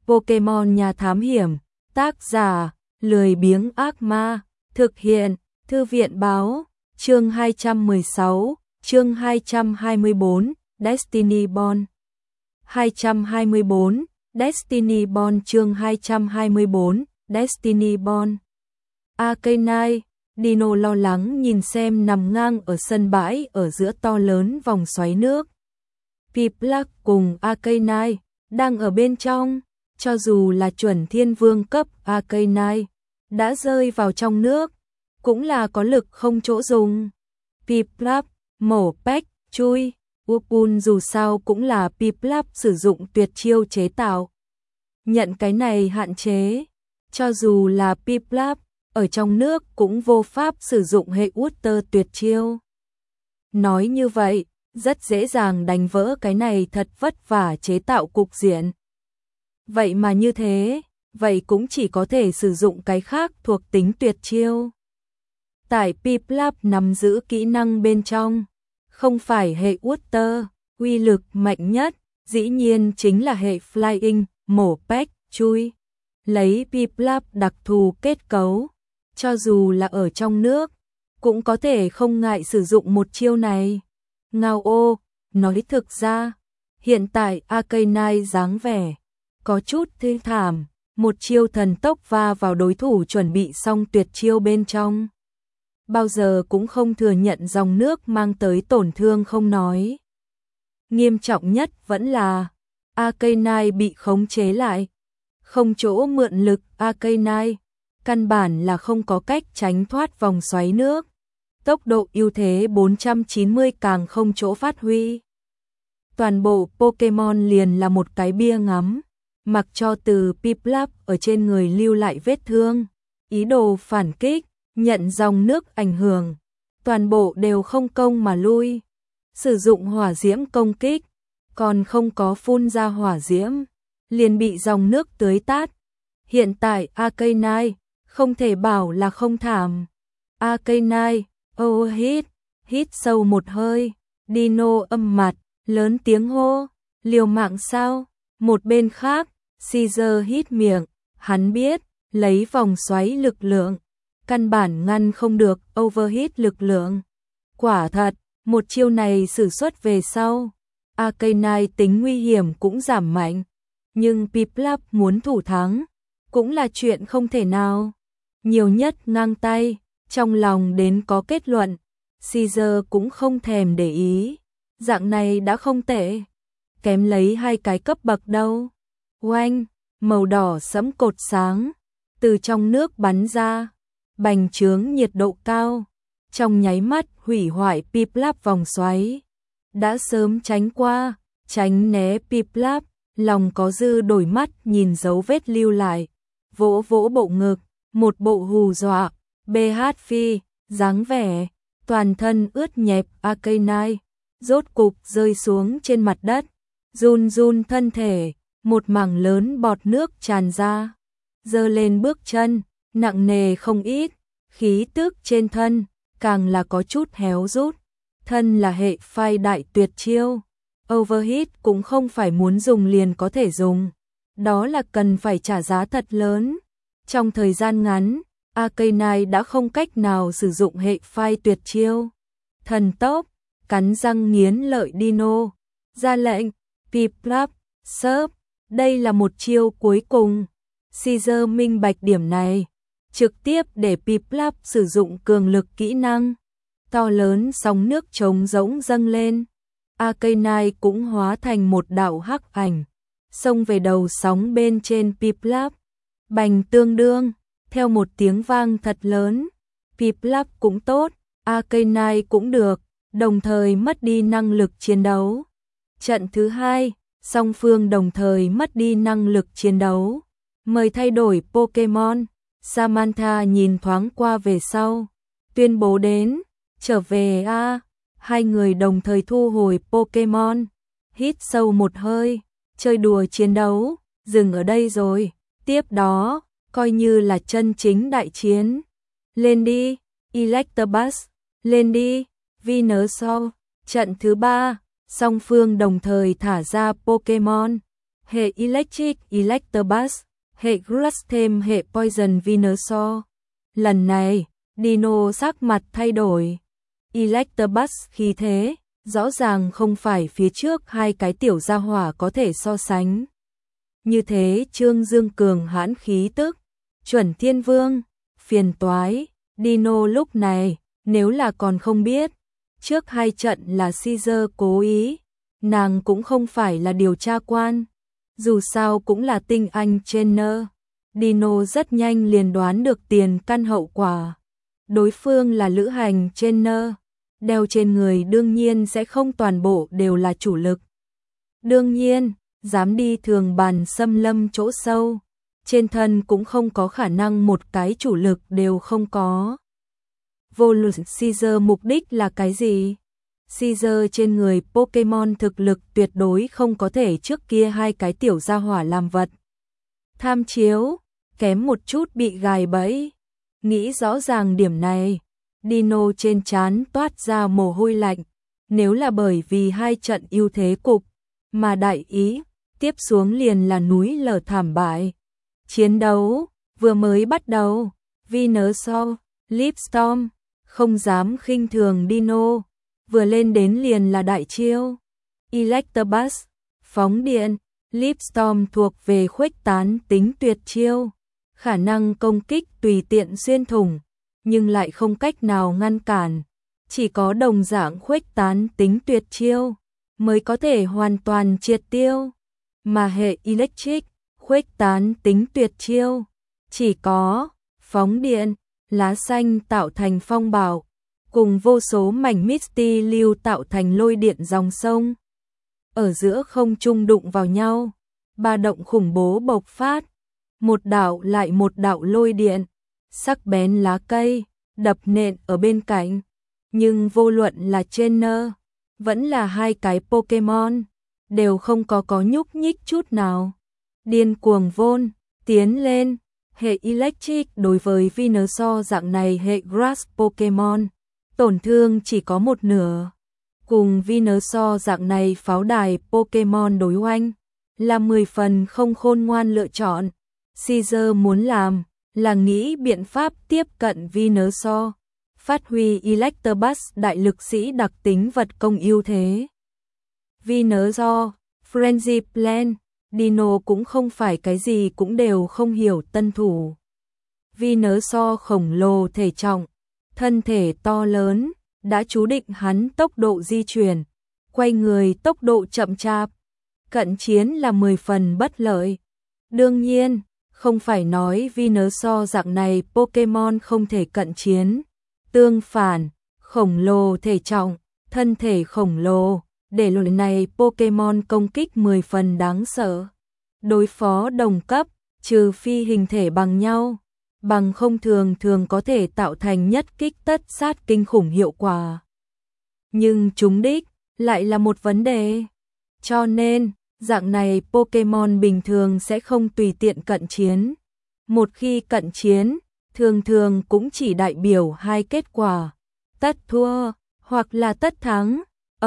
Pokemon nhà thám hiểm, tác giả, lười biếng ác ma, thực hiện, thư viện báo, chương 216, chương 224, Destiny Bond. 224, Destiny Bond chương 224, Destiny Bond. Arcanine, Dino lo lắng nhìn xem nằm ngang ở sân bãi ở giữa to lớn vòng xoáy nước. Piplup cùng Arcanine đang ở bên trong, cho dù là chuẩn thiên vương cấp Arcanine đã rơi vào trong nước, cũng là có lực không chỗ dùng. Piplup, mổ pách, chui, Upun dù sao cũng là Piplup sử dụng tuyệt chiêu chế tạo. Nhận cái này hạn chế, cho dù là Piplup ở trong nước cũng vô pháp sử dụng hệ Water tuyệt chiêu. Nói như vậy, rất dễ dàng đánh vỡ cái này thật vất vả chế tạo cục diện. Vậy mà như thế, vậy cũng chỉ có thể sử dụng cái khác thuộc tính tuyệt chiêu. Tại Piplup nắm giữ kỹ năng bên trong, không phải hệ Water, uy lực mạnh nhất, dĩ nhiên chính là hệ Flying, mổ pách, chui. Lấy Piplup đặc thù kết cấu, cho dù là ở trong nước, cũng có thể không ngại sử dụng một chiêu này. Ngao ô, nói thực ra, hiện tại Arcanine dáng vẻ có chút thê thảm, một chiêu thần tốc va vào đối thủ chuẩn bị xong tuyệt chiêu bên trong. Bao giờ cũng không thừa nhận dòng nước mang tới tổn thương không nói. Nghiêm trọng nhất vẫn là Arcanine bị khống chế lại, không chỗ mượn lực Arcanine, căn bản là không có cách tránh thoát vòng xoáy nước. Tốc độ ưu thế 490 càng không chỗ phát huy. Toàn bộ Pokemon liền là một cái bia ngắm, mặc cho từ Piplup ở trên người lưu lại vết thương, ý đồ phản kích, nhận dòng nước ảnh hưởng, toàn bộ đều không công mà lui. Sử dụng hỏa diễm công kích, còn không có phun ra hỏa diễm, liền bị dòng nước tưới tát. Hiện tại Arcanine không thể bảo là không thảm. Arcanine, hít sâu một hơi, Dino âm mặt, lớn tiếng hô, liều mạng sao? Một bên khác, Caesar hít miệng, hắn biết, lấy vòng xoáy lực lượng, căn bản ngăn không được overheat lực lượng. Quả thật, một chiêu này sử xuất về sau, Arcanine tính nguy hiểm cũng giảm mạnh, nhưng Piplup muốn thủ thắng, cũng là chuyện không thể nào. Nhiều nhất ngang tay, trong lòng đến có kết luận, Caesar cũng không thèm để ý, dạng này đã không tệ, kém lấy 2 cái cấp bậc đâu. Oanh, màu đỏ sẫm cột sáng, từ trong nước bắn ra, bành trướng nhiệt độ cao, trong nháy mắt hủy hoại Piplup vòng xoáy. Đã sớm tránh qua, tránh né Piplup, lòng có dư đổi mắt nhìn dấu vết lưu lại, vỗ vỗ bộ ngực, một bộ hù dọa, BH phi, dáng vẻ, toàn thân ướt nhẹp Arcanine, rốt cục rơi xuống trên mặt đất, run run thân thể, một mảng lớn bọt nước tràn ra, giơ lên bước chân, nặng nề không ít, khí tức trên thân, càng là có chút héo rút, thân là hệ phai đại tuyệt chiêu, overheat cũng không phải muốn dùng liền có thể dùng, đó là cần phải trả giá thật lớn. Trong thời gian ngắn, Arcanine đã không cách nào sử dụng hệ phai tuyệt chiêu. Thần tốc, cắn răng nghiến lợi Dino, ra lệnh, Piplup, sớp, đây là một chiêu cuối cùng. Caesar minh bạch điểm này, trực tiếp để Piplup sử dụng cường lực kỹ năng. To lớn sóng nước trống rỗng dâng lên, Arcanine cũng hóa thành một đạo hắc ảnh, xông về đầu sóng bên trên Piplup. Bành tương đương, theo một tiếng vang thật lớn, Piplup cũng tốt, Arcanine cũng được, đồng thời mất đi năng lực chiến đấu. Trận thứ 2, song phương đồng thời mất đi năng lực chiến đấu. Mời thay đổi Pokemon. Samantha nhìn thoáng qua về sau, tuyên bố đến, trở về a. Hai người đồng thời thu hồi Pokemon, hít sâu một hơi, chơi đùa chiến đấu, dừng ở đây rồi. Tiếp đó, coi như là chân chính đại chiến. Lên đi, Electabuzz, lên đi, Venusaur. Trận thứ 3, song phương đồng thời thả ra Pokemon. hệ Electric Electabuzz, hệ Grass thêm hệ Poison Venusaur. Lần này, Dino sắc mặt thay đổi. Electabuzz khí thế, rõ ràng không phải phía trước hai cái tiểu gia hỏa có thể so sánh. Như thế Trương Dương cường hãn khí tức, chuẩn thiên vương, phiền toái. Dino lúc này, nếu là còn không biết, trước hai trận là Caesar cố ý, nàng cũng không phải là điều tra quan, dù sao cũng là tinh anh trainer. Dino rất nhanh liền đoán được tiền căn hậu quả. Đối phương là lữ hành trainer, đeo trên người đương nhiên sẽ không toàn bộ đều là chủ lực. Đương nhiên, dám đi thường bàn xâm lâm chỗ sâu, trên thân cũng không có khả năng một cái chủ lực đều không có. Vô luận Caesar mục đích là cái gì? Caesar trên người Pokemon thực lực tuyệt đối không có thể trước kia hai cái tiểu gia hỏa làm vật tham chiếu, kém một chút bị gài bẫy. Nghĩ rõ ràng điểm này, Dino trên trán toát ra mồ hôi lạnh. Nếu là bởi vì hai trận ưu thế cục mà đại ý, tiếp xuống liền là núi lở thảm bại. Chiến đấu vừa mới bắt đầu, Venusaur, Leapstorm không dám khinh thường Dino, vừa lên đến liền là đại chiêu. Electabuzz, phóng điện, Leapstorm thuộc về khuếch tán tính tuyệt chiêu, khả năng công kích tùy tiện xuyên thủng, nhưng lại không cách nào ngăn cản. Chỉ có đồng dạng khuếch tán tính tuyệt chiêu mới có thể hoàn toàn triệt tiêu, mà hệ Electric khuếch tán tính tuyệt chiêu chỉ có phóng điện, lá xanh tạo thành phong bạo, cùng vô số mảnh Misty lưu tạo thành lôi điện dòng sông. Ở giữa không trung đụng vào nhau, ba động khủng bố bộc phát, một đạo lại một đạo lôi điện, sắc bén lá cây, đập nện ở bên cạnh. Nhưng vô luận là trainer, vẫn là hai cái Pokemon, đều không có nhúc nhích chút nào. Điên cuồng vôn, tiến lên, hệ Electric đối với Venusaur dạng này hệ Grass Pokemon, tổn thương chỉ có một nửa. Cùng Venusaur dạng này pháo đài Pokemon đối oanh, là 10 phần không khôn ngoan lựa chọn. Caesar muốn làm, là nghĩ biện pháp tiếp cận Venusaur, phát huy Electabuzz đại lực sĩ đặc tính vật công ưu thế. Venusaur, Frenzy Plan, Dino cũng không phải cái gì cũng đều không hiểu tân thủ. Venusaur khổng lồ thể trọng, thân thể to lớn, đã chú định hắn tốc độ di chuyển, quay người tốc độ chậm chạp, cận chiến là 10 phần bất lợi. Đương nhiên, không phải nói Venusaur dạng này Pokemon không thể cận chiến. Tương phản, khổng lồ thể trọng, thân thể khổng lồ, để loại này Pokemon công kích 10 phần đáng sợ. Đối phó đồng cấp, trừ phi hình thể bằng nhau, bằng không thường có thể tạo thành nhất kích tất sát kinh khủng hiệu quả. Nhưng trúng đích lại là một vấn đề. Cho nên, dạng này Pokemon bình thường sẽ không tùy tiện cận chiến. Một khi cận chiến, thường cũng chỉ đại biểu hai kết quả, tất thua, hoặc là tất thắng.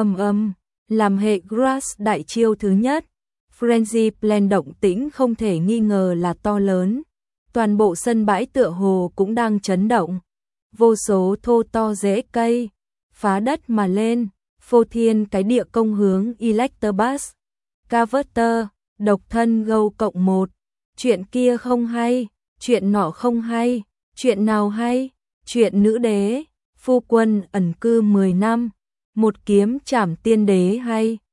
Làm hệ Grass đại chiêu thứ nhất, Frenzy Plan động tĩnh không thể nghi ngờ là to lớn. Toàn bộ sân bãi tựa hồ cũng đang chấn động. Vô số thô to rễ cây, phá đất mà lên, phô thiên cái địa công hướng Electabuzz. Carver, độc thân gâu cộng 1, chuyện kia không hay, chuyện nọ không hay, chuyện nào hay, chuyện nữ đế, phu quân ẩn cư 10 năm, một kiếm trảm tiên đế hay.